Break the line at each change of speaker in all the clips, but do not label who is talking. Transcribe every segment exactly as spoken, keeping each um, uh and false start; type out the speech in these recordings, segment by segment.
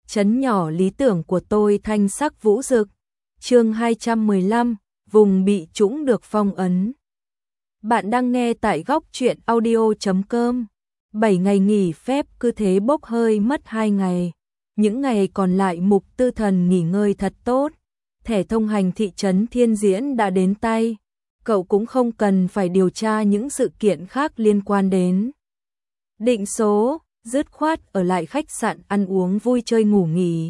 trấn nhỏ lý tưởng của tôi thanh sắc vũ rực. Chương hai trăm mười lăm, vùng bị trũng được phong ấn. Bạn đang nghe tại góc truyện audio chấm com. bảy ngày nghỉ phép cứ thế bốc hơi mất hai ngày. Những ngày còn lại Mục Tư Thần nghỉ ngơi thật tốt. Thẻ thông hành thị trấn Thiên Diễn đã đến tay. Cậu cũng không cần phải điều tra những sự kiện khác liên quan đến định số, dứt khoát ở lại khách sạn ăn uống vui chơi ngủ nghỉ.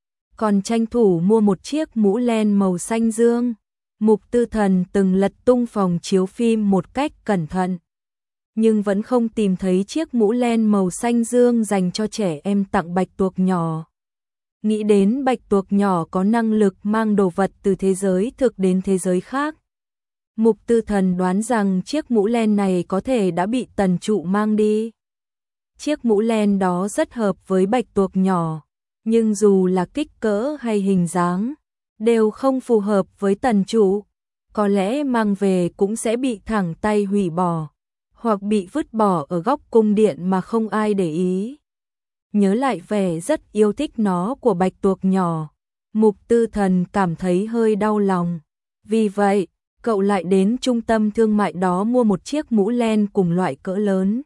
Còn tranh thủ mua một chiếc mũ len màu xanh dương. Mục Tư Thần từng lật tung phòng chiếu phim một cách cẩn thận, nhưng vẫn không tìm thấy chiếc mũ len màu xanh dương dành cho trẻ em tặng bạch tuộc nhỏ. Nghĩ đến bạch tuộc nhỏ có năng lực mang đồ vật từ thế giới thực đến thế giới khác, Mục Tư Thần đoán rằng chiếc mũ len này có thể đã bị Tần Trụ mang đi. Chiếc mũ len đó rất hợp với bạch tuộc nhỏ, nhưng dù là kích cỡ hay hình dáng, đều không phù hợp với Tần Trụ. Có lẽ mang về cũng sẽ bị thẳng tay hủy bỏ, hoặc bị vứt bỏ ở góc cung điện mà không ai để ý. Nhớ lại vẻ rất yêu thích nó của bạch tuộc nhỏ, Mục Tư Thần cảm thấy hơi đau lòng. Vì vậy, cậu lại đến trung tâm thương mại đó mua một chiếc mũ len cùng loại cỡ lớn.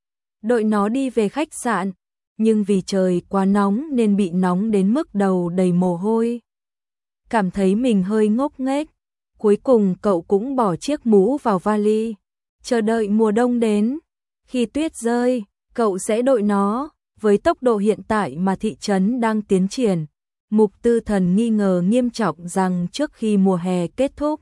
Đội nó đi về khách sạn, nhưng vì trời quá nóng nên bị nóng đến mức đầu đầy mồ hôi. Cảm thấy mình hơi ngốc nghếch, cuối cùng cậu cũng bỏ chiếc mũ vào vali, chờ đợi mùa đông đến. Khi tuyết rơi, cậu sẽ đội nó. Với tốc độ hiện tại mà thị trấn đang tiến triển, Mục Tư Thần nghi ngờ nghiêm trọng rằng trước khi mùa hè kết thúc,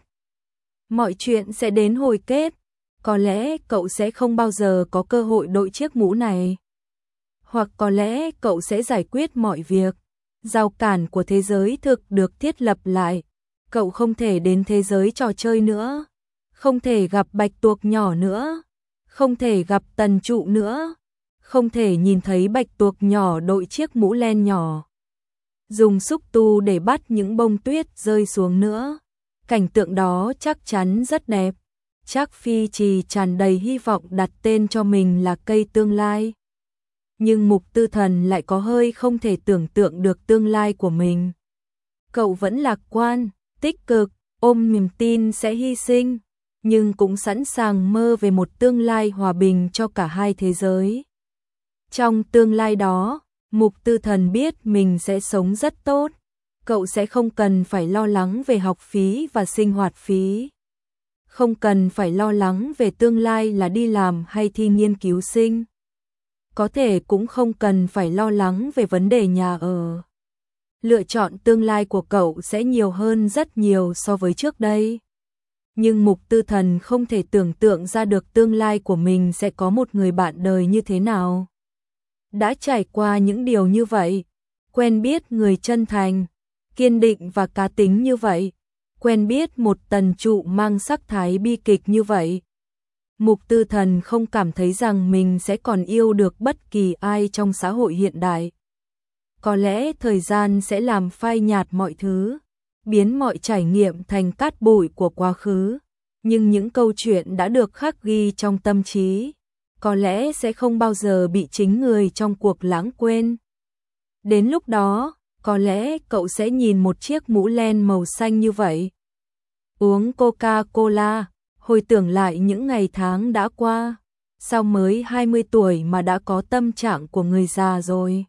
mọi chuyện sẽ đến hồi kết. Có lẽ cậu sẽ không bao giờ có cơ hội đội chiếc mũ này. Hoặc có lẽ cậu sẽ giải quyết mọi việc. Rào cản của thế giới thực được thiết lập lại. Cậu không thể đến thế giới trò chơi nữa. Không thể gặp bạch tuộc nhỏ nữa. Không thể gặp Tần Trụ nữa. Không thể nhìn thấy bạch tuộc nhỏ đội chiếc mũ len nhỏ, dùng xúc tu để bắt những bông tuyết rơi xuống nữa. Cảnh tượng đó chắc chắn rất đẹp. Trác Phi Trì tràn đầy hy vọng đặt tên cho mình là cây tương lai. Nhưng Mục Tư Thần lại có hơi không thể tưởng tượng được tương lai của mình. Cậu vẫn lạc quan, tích cực, ôm niềm tin sẽ hy sinh, nhưng cũng sẵn sàng mơ về một tương lai hòa bình cho cả hai thế giới. Trong tương lai đó, Mục Tư Thần biết mình sẽ sống rất tốt. Cậu sẽ không cần phải lo lắng về học phí và sinh hoạt phí. Không cần phải lo lắng về tương lai là đi làm hay thi nghiên cứu sinh. Có thể cũng không cần phải lo lắng về vấn đề nhà ở. Lựa chọn tương lai của cậu sẽ nhiều hơn rất nhiều so với trước đây. Nhưng Mục Tư Thần không thể tưởng tượng ra được tương lai của mình sẽ có một người bạn đời như thế nào. Đã trải qua những điều như vậy, quen biết người chân thành, kiên định và cá tính như vậy, quen biết một Tần Trụ mang sắc thái bi kịch như vậy. Mục Tư Thần không cảm thấy rằng mình sẽ còn yêu được bất kỳ ai trong xã hội hiện đại. Có lẽ thời gian sẽ làm phai nhạt mọi thứ, biến mọi trải nghiệm thành cát bụi của quá khứ. Nhưng những câu chuyện đã được khắc ghi trong tâm trí, có lẽ sẽ không bao giờ bị chính người trong cuộc lãng quên. Đến lúc đó, có lẽ cậu sẽ nhìn một chiếc mũ len màu xanh như vậy. Uống Coca-Cola, hồi tưởng lại những ngày tháng đã qua. Sao mới hai mươi tuổi mà đã có tâm trạng của người già rồi?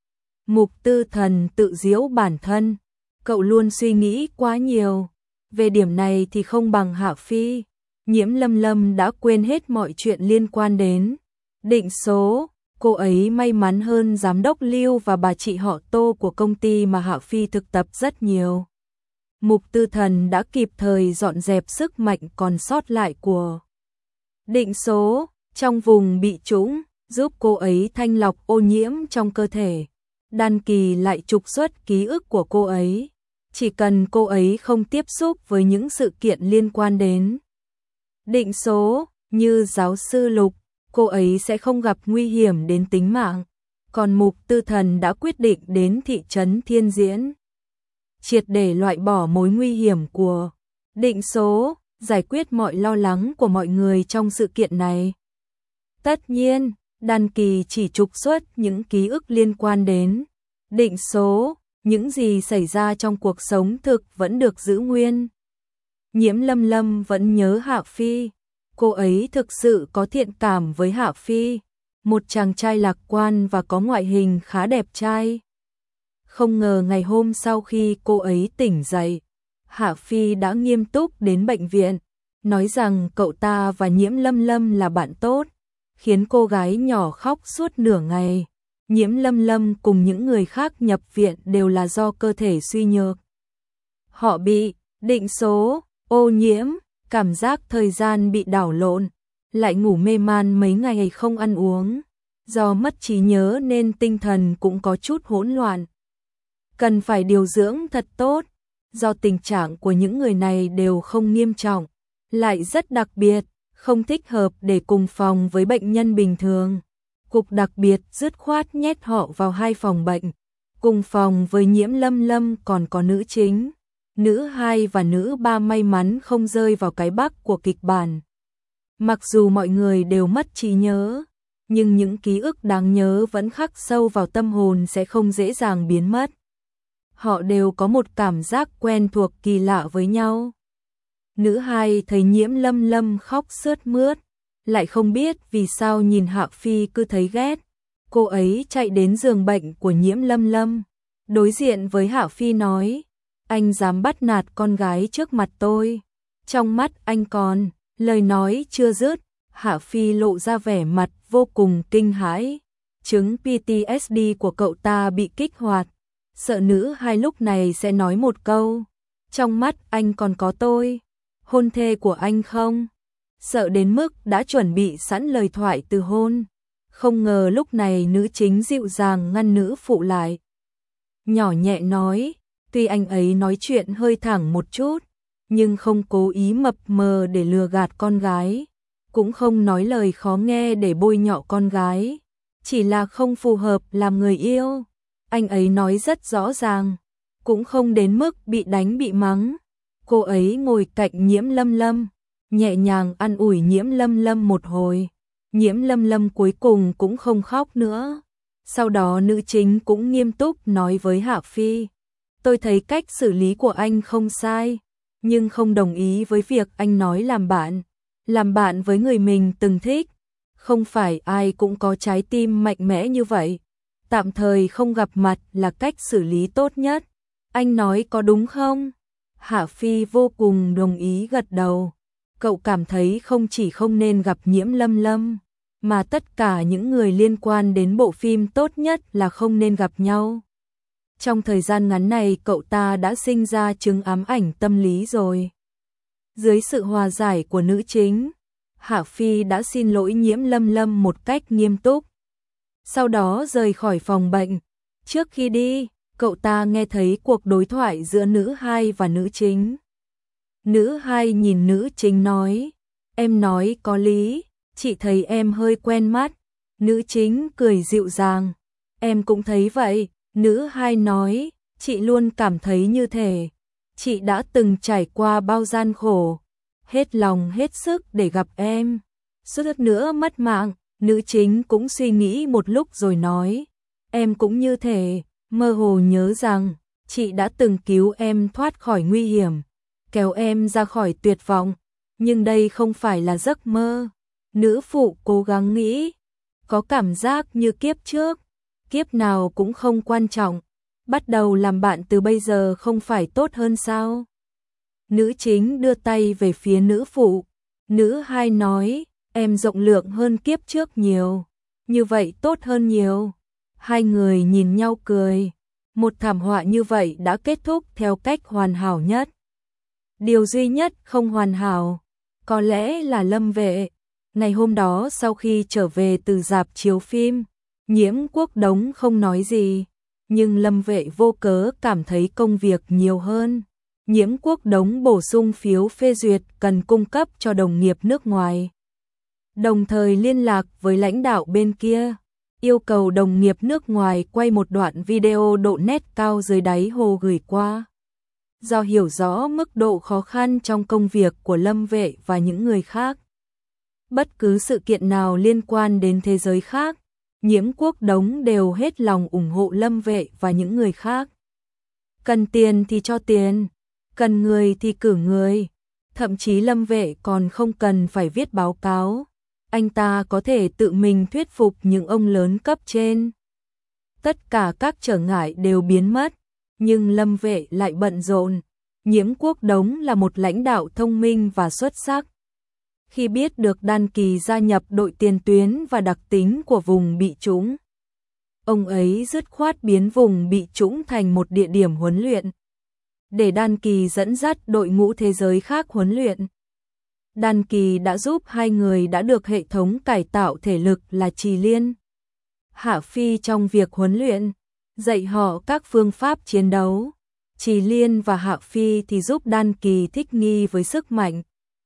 Mục Tư Thần tự giễu bản thân. Cậu luôn suy nghĩ quá nhiều. Về điểm này thì không bằng Hạ Phi. Nhiễm Lâm Lâm đã quên hết mọi chuyện liên quan đến định số. Cô ấy may mắn hơn giám đốc Lưu và bà chị họ Tô của công ty mà Hạ Phi thực tập rất nhiều. Mục Tư Thần đã kịp thời dọn dẹp sức mạnh còn sót lại của định số trong vùng bị trũng, giúp cô ấy thanh lọc ô nhiễm trong cơ thể. Đan Kỳ lại trục xuất ký ức của cô ấy. Chỉ cần cô ấy không tiếp xúc với những sự kiện liên quan đến định số như giáo sư Lục, cô ấy sẽ không gặp nguy hiểm đến tính mạng. Còn Mục Tư Thần đã quyết định đến thị trấn Thiên Diễn, triệt để loại bỏ mối nguy hiểm của định số, giải quyết mọi lo lắng của mọi người trong sự kiện này. Tất nhiên, Đan Kỳ chỉ trục xuất những ký ức liên quan đến định số, những gì xảy ra trong cuộc sống thực vẫn được giữ nguyên. Nhiễm Lâm Lâm vẫn nhớ Hạ Phi, cô ấy thực sự có thiện cảm với Hạ Phi, một chàng trai lạc quan và có ngoại hình khá đẹp trai. Không ngờ ngày hôm sau khi cô ấy tỉnh dậy, Hạ Phi đã nghiêm túc đến bệnh viện, nói rằng cậu ta và Nhiễm Lâm Lâm là bạn tốt, khiến cô gái nhỏ khóc suốt nửa ngày. Nhiễm Lâm Lâm cùng những người khác nhập viện đều là do cơ thể suy nhược. Họ bị định số, ô nhiễm, cảm giác thời gian bị đảo lộn, lại ngủ mê man mấy ngày không ăn uống. Do mất trí nhớ nên tinh thần cũng có chút hỗn loạn. Cần phải điều dưỡng thật tốt, do tình trạng của những người này đều không nghiêm trọng, lại rất đặc biệt, không thích hợp để cùng phòng với bệnh nhân bình thường. Cục đặc biệt dứt khoát nhét họ vào hai phòng bệnh, cùng phòng với Nhiễm Lâm Lâm còn có nữ chính. Nữ hai và nữ ba may mắn không rơi vào cái bắc của kịch bản. Mặc dù mọi người đều mất trí nhớ, nhưng những ký ức đáng nhớ vẫn khắc sâu vào tâm hồn sẽ không dễ dàng biến mất. Họ đều có một cảm giác quen thuộc kỳ lạ với nhau. Nữ hai thấy Nhiễm Lâm Lâm khóc sướt mướt, lại không biết vì sao nhìn Hạ Phi cứ thấy ghét. Cô ấy chạy đến giường bệnh của Nhiễm Lâm Lâm, đối diện với Hạ Phi nói: anh dám bắt nạt con gái trước mặt tôi, trong mắt anh còn. Lời nói chưa dứt, Hạ Phi lộ ra vẻ mặt vô cùng kinh hãi. Chứng pê tê ét đê của cậu ta bị kích hoạt, sợ nữ hai lúc này sẽ nói một câu: trong mắt anh còn có tôi, hôn thê của anh không? Sợ đến mức đã chuẩn bị sẵn lời thoại từ hôn. Không ngờ lúc này nữ chính dịu dàng ngăn nữ phụ lại, nhỏ nhẹ nói: tuy anh ấy nói chuyện hơi thẳng một chút, nhưng không cố ý mập mờ để lừa gạt con gái, cũng không nói lời khó nghe để bôi nhọ con gái, chỉ là không phù hợp làm người yêu. Anh ấy nói rất rõ ràng, cũng không đến mức bị đánh bị mắng. Cô ấy ngồi cạnh Nhiễm Lâm Lâm, nhẹ nhàng an ủi Nhiễm Lâm Lâm một hồi. Nhiễm Lâm Lâm cuối cùng cũng không khóc nữa. Sau đó nữ chính cũng nghiêm túc nói với Hạ Phi: tôi thấy cách xử lý của anh không sai, nhưng không đồng ý với việc anh nói làm bạn. Làm bạn với người mình từng thích, không phải ai cũng có trái tim mạnh mẽ như vậy. Tạm thời không gặp mặt là cách xử lý tốt nhất. Anh nói có đúng không? Hạ Phi vô cùng đồng ý gật đầu. Cậu cảm thấy không chỉ không nên gặp Nhiễm Lâm Lâm, mà tất cả những người liên quan đến bộ phim tốt nhất là không nên gặp nhau. Trong thời gian ngắn này cậu ta đã sinh ra chứng ám ảnh tâm lý rồi. Dưới sự hòa giải của nữ chính, Hạ Phi đã xin lỗi Nhiễm Lâm Lâm một cách nghiêm túc. Sau đó rời khỏi phòng bệnh. Trước khi đi, cậu ta nghe thấy cuộc đối thoại giữa nữ hai và nữ chính. Nữ hai nhìn nữ chính nói: em nói có lý, chị thấy em hơi quen mắt. Nữ chính cười dịu dàng: em cũng thấy vậy. Nữ hai nói: chị luôn cảm thấy như thể chị đã từng trải qua bao gian khổ, hết lòng hết sức để gặp em, suýt nữa mất mạng. Nữ chính cũng suy nghĩ một lúc rồi nói: em cũng như thể mơ hồ nhớ rằng chị đã từng cứu em thoát khỏi nguy hiểm, kéo em ra khỏi tuyệt vọng, nhưng đây không phải là giấc mơ. Nữ phụ cố gắng nghĩ, có cảm giác như kiếp trước, kiếp nào cũng không quan trọng, bắt đầu làm bạn từ bây giờ không phải tốt hơn sao? Nữ chính đưa tay về phía nữ phụ. Nữ hai nói: em rộng lượng hơn kiếp trước nhiều, như vậy tốt hơn nhiều. Hai người nhìn nhau cười. Một thảm họa như vậy đã kết thúc theo cách hoàn hảo nhất. Điều duy nhất không hoàn hảo có lẽ là Lâm Vệ. Ngày hôm đó sau khi trở về từ rạp chiếu phim, Nhiễm Quốc Đống không nói gì, nhưng Lâm Vệ vô cớ cảm thấy công việc nhiều hơn. Nhiễm Quốc Đống bổ sung phiếu phê duyệt cần cung cấp cho đồng nghiệp nước ngoài, đồng thời liên lạc với lãnh đạo bên kia, yêu cầu đồng nghiệp nước ngoài quay một đoạn video độ nét cao dưới đáy hồ gửi qua. Do hiểu rõ mức độ khó khăn trong công việc của Lâm Vệ và những người khác, bất cứ sự kiện nào liên quan đến thế giới khác, Nhiễm Quốc Đống đều hết lòng ủng hộ Lâm Vệ và những người khác. Cần tiền thì cho tiền, cần người thì cử người. Thậm chí Lâm Vệ còn không cần phải viết báo cáo. Anh ta có thể tự mình thuyết phục những ông lớn cấp trên. Tất cả các trở ngại đều biến mất, nhưng Lâm Vệ lại bận rộn. Nhiễm Quốc Đống là một lãnh đạo thông minh và xuất sắc. Khi biết được Đan Kỳ gia nhập đội tiền tuyến và đặc tính của vùng bị trũng, ông ấy dứt khoát biến vùng bị trũng thành một địa điểm huấn luyện, để Đan Kỳ dẫn dắt đội ngũ thế giới khác huấn luyện. Đan Kỳ đã giúp hai người đã được hệ thống cải tạo thể lực là Trì Liên, Hạ Phi trong việc huấn luyện, dạy họ các phương pháp chiến đấu. Trì Liên và Hạ Phi thì giúp Đan Kỳ thích nghi với sức mạnh.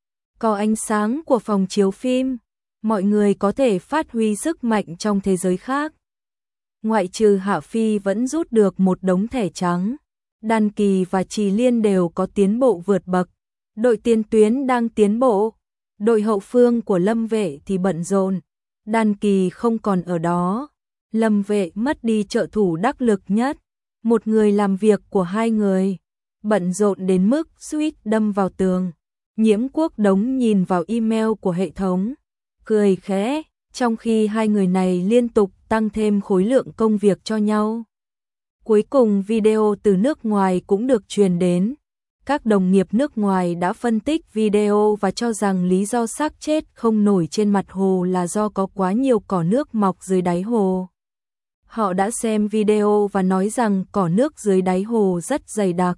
Có ánh sáng của phòng chiếu phim, mọi người có thể phát huy sức mạnh trong thế giới khác. Ngoại trừ Hạ Phi vẫn rút được một đống thẻ trắng, Đan Kỳ và Trì Liên đều có tiến bộ vượt bậc. Đội tiền tuyến đang tiến bộ, đội hậu phương của Lâm Vệ thì bận rộn. Đan Kỳ không còn ở đó, Lâm Vệ mất đi trợ thủ đắc lực nhất, một người làm việc của hai người, bận rộn đến mức suýt đâm vào tường. Nhiễm Quốc Đống nhìn vào email của hệ thống, cười khẽ, trong khi hai người này liên tục tăng thêm khối lượng công việc cho nhau. Cuối cùng video từ nước ngoài cũng được truyền đến. Các đồng nghiệp nước ngoài đã phân tích video và cho rằng lý do xác chết không nổi trên mặt hồ là do có quá nhiều cỏ nước mọc dưới đáy hồ. Họ đã xem video và nói rằng cỏ nước dưới đáy hồ rất dày đặc,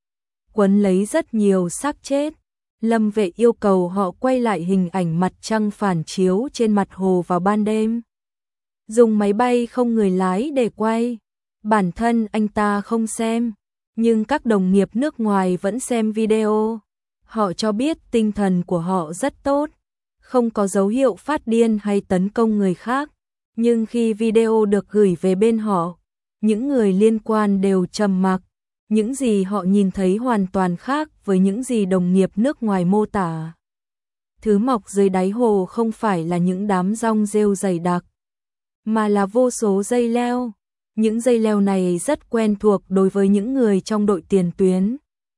quấn lấy rất nhiều xác chết. Lâm Vệ yêu cầu họ quay lại hình ảnh mặt trăng phản chiếu trên mặt hồ vào ban đêm. Dùng máy bay không người lái để quay. Bản thân anh ta không xem, nhưng các đồng nghiệp nước ngoài vẫn xem video. Họ cho biết tinh thần của họ rất tốt, không có dấu hiệu phát điên hay tấn công người khác. Nhưng khi video được gửi về bên họ, những người liên quan đều trầm mặc. Những gì họ nhìn thấy hoàn toàn khác với những gì đồng nghiệp nước ngoài mô tả. Thứ mọc dưới đáy hồ không phải là những đám rong rêu dày đặc, mà là vô số dây leo. Những dây leo này rất quen thuộc đối với những người trong đội tiền tuyến.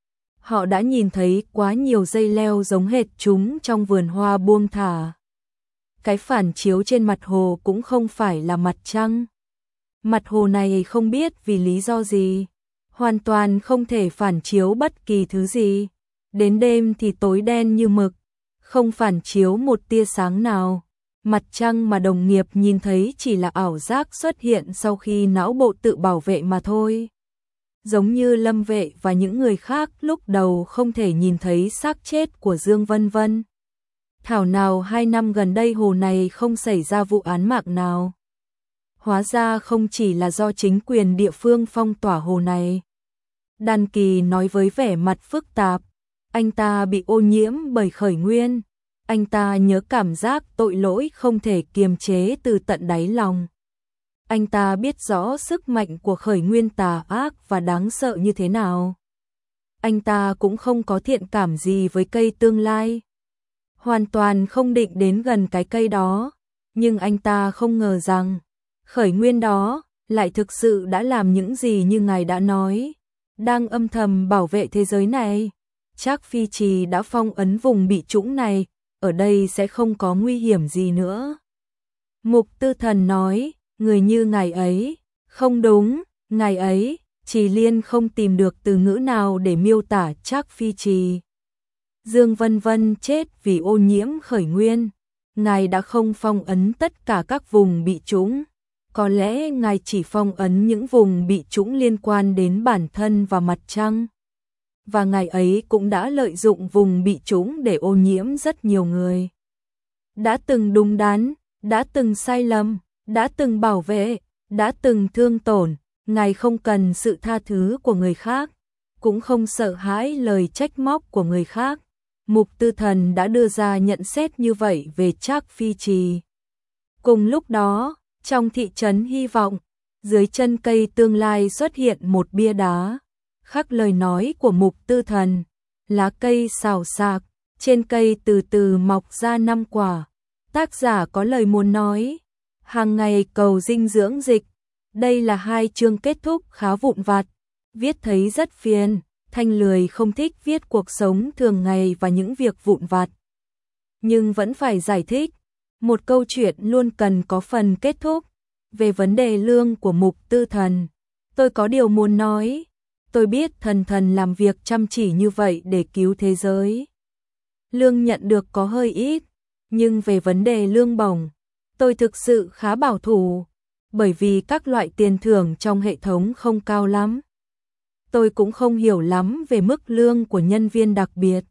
Họ đã nhìn thấy quá nhiều dây leo giống hệt chúng trong vườn hoa buông thả. Cái phản chiếu trên mặt hồ cũng không phải là mặt trăng. Mặt hồ này không biết vì lý do gì, hoàn toàn không thể phản chiếu bất kỳ thứ gì. Đến đêm thì tối đen như mực, không phản chiếu một tia sáng nào. Mặt trăng mà đồng nghiệp nhìn thấy chỉ là ảo giác xuất hiện sau khi não bộ tự bảo vệ mà thôi. Giống như Lâm Vệ và những người khác lúc đầu không thể nhìn thấy xác chết của Dương Vân Vân. Thảo nào hai năm gần đây hồ này không xảy ra vụ án mạng nào. Hóa ra không chỉ là do chính quyền địa phương phong tỏa hồ này. Đan Kỳ nói với vẻ mặt phức tạp, anh ta bị ô nhiễm bởi khởi nguyên. Anh ta nhớ cảm giác tội lỗi không thể kiềm chế từ tận đáy lòng. Anh ta biết rõ sức mạnh của khởi nguyên tà ác và đáng sợ như thế nào. Anh ta cũng không có thiện cảm gì với cây tương lai. Hoàn toàn không định đến gần cái cây đó. Nhưng anh ta không ngờ rằng khởi nguyên đó lại thực sự đã làm những gì như ngài đã nói, đang âm thầm bảo vệ thế giới này. Trác Phi Trì đã phong ấn vùng bị trũng này, ở đây sẽ không có nguy hiểm gì nữa. Mục Tư Thần nói, người như ngài ấy, không đúng, ngài ấy, Trì Liên không tìm được từ ngữ nào để miêu tả Trác Phi Trì. Dương Vân Vân chết vì ô nhiễm khởi nguyên, ngài đã không phong ấn tất cả các vùng bị trũng. Có lẽ ngài chỉ phong ấn những vùng bị trũng liên quan đến bản thân và mặt trăng. Và ngài ấy cũng đã lợi dụng vùng bị trũng để ô nhiễm rất nhiều người. Đã từng đúng đắn, đã từng sai lầm, đã từng bảo vệ, đã từng thương tổn, ngài không cần sự tha thứ của người khác, cũng không sợ hãi lời trách móc của người khác. Mục Tư Thần đã đưa ra nhận xét như vậy về Trác Phi Trì. Cùng lúc đó, trong thị trấn Hy Vọng, dưới chân cây tương lai xuất hiện một bia đá, khắc lời nói của Mục Tư Thần. Lá cây xào xạc, trên cây từ từ mọc ra năm quả. Tác giả có lời muốn nói, hàng ngày cầu dinh dưỡng dịch. Đây là hai chương kết thúc khá vụn vặt, viết thấy rất phiền, Thanh lười không thích viết cuộc sống thường ngày và những việc vụn vặt. Nhưng vẫn phải giải thích, một câu chuyện luôn cần có phần kết thúc. Về vấn đề lương của Mục Tư Thần, tôi có điều muốn nói. Tôi biết Thần Thần làm việc chăm chỉ như vậy để cứu thế giới. Lương nhận được có hơi ít, nhưng về vấn đề lương bổng, tôi thực sự khá bảo thủ, bởi vì các loại tiền thưởng trong hệ thống không cao lắm. Tôi cũng không hiểu lắm về mức lương của nhân viên đặc biệt.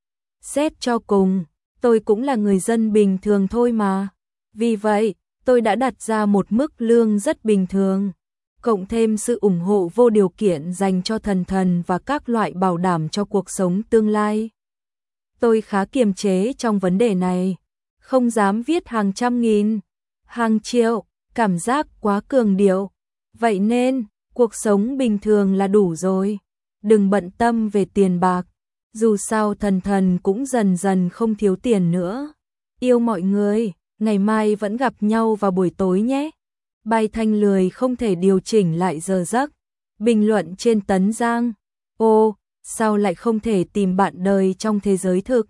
Xét cho cùng, tôi cũng là người dân bình thường thôi mà. Vì vậy, tôi đã đặt ra một mức lương rất bình thường, cộng thêm sự ủng hộ vô điều kiện dành cho Thần Thần và các loại bảo đảm cho cuộc sống tương lai. Tôi khá kiềm chế trong vấn đề này, không dám viết hàng trăm nghìn, hàng triệu, cảm giác quá cường điệu. Vậy nên, cuộc sống bình thường là đủ rồi, đừng bận tâm về tiền bạc, dù sao Thần Thần cũng dần dần không thiếu tiền nữa. Yêu mọi người, ngày mai vẫn gặp nhau vào buổi tối nhé. Bài Thanh lười không thể điều chỉnh lại giờ giấc. Bình luận trên Tấn Giang. Ô, sao lại không thể tìm bạn đời trong thế giới thực?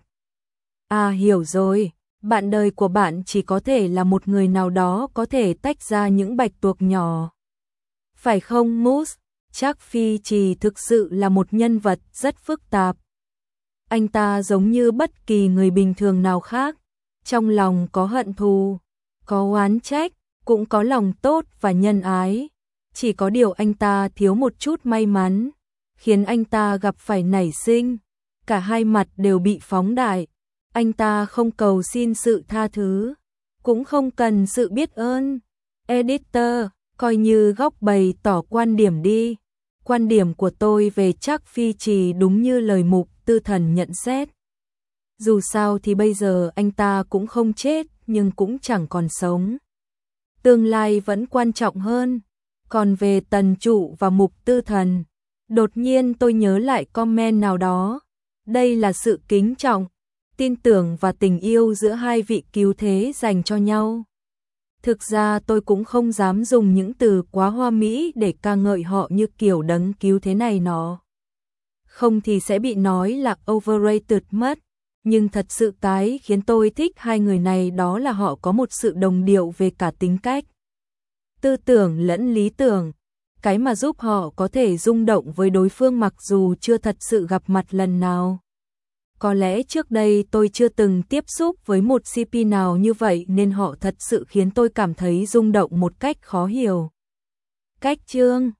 À hiểu rồi, bạn đời của bạn chỉ có thể là một người nào đó có thể tách ra những bạch tuộc nhỏ. Phải không Moose? Chắc Phi Trì thực sự là một nhân vật rất phức tạp. Anh ta giống như bất kỳ người bình thường nào khác, trong lòng có hận thù, có oán trách, cũng có lòng tốt và nhân ái. Chỉ có điều anh ta thiếu một chút may mắn, khiến anh ta gặp phải nảy sinh. Cả hai mặt đều bị phóng đại. Anh ta không cầu xin sự tha thứ, cũng không cần sự biết ơn. Editor, coi như góc bày tỏ quan điểm đi. Quan điểm của tôi về Trác Phi Trì đúng như lời Mục Tư Thần nhận xét. Dù sao thì bây giờ anh ta cũng không chết, nhưng cũng chẳng còn sống. Tương lai vẫn quan trọng hơn. Còn về Tần Trụ và Mục Tư Thần, đột nhiên tôi nhớ lại comment nào đó. Đây là sự kính trọng, tin tưởng và tình yêu giữa hai vị cứu thế dành cho nhau. Thực ra tôi cũng không dám dùng những từ quá hoa mỹ để ca ngợi họ như kiểu đấng cứu thế này nó. Không thì sẽ bị nói là overrated mất. Nhưng thật sự cái khiến tôi thích hai người này đó là họ có một sự đồng điệu về cả tính cách, tư tưởng lẫn lý tưởng. Cái mà giúp họ có thể rung động với đối phương mặc dù chưa thật sự gặp mặt lần nào. Có lẽ trước đây tôi chưa từng tiếp xúc với một xê pê nào như vậy nên họ thật sự khiến tôi cảm thấy rung động một cách khó hiểu. Cách chương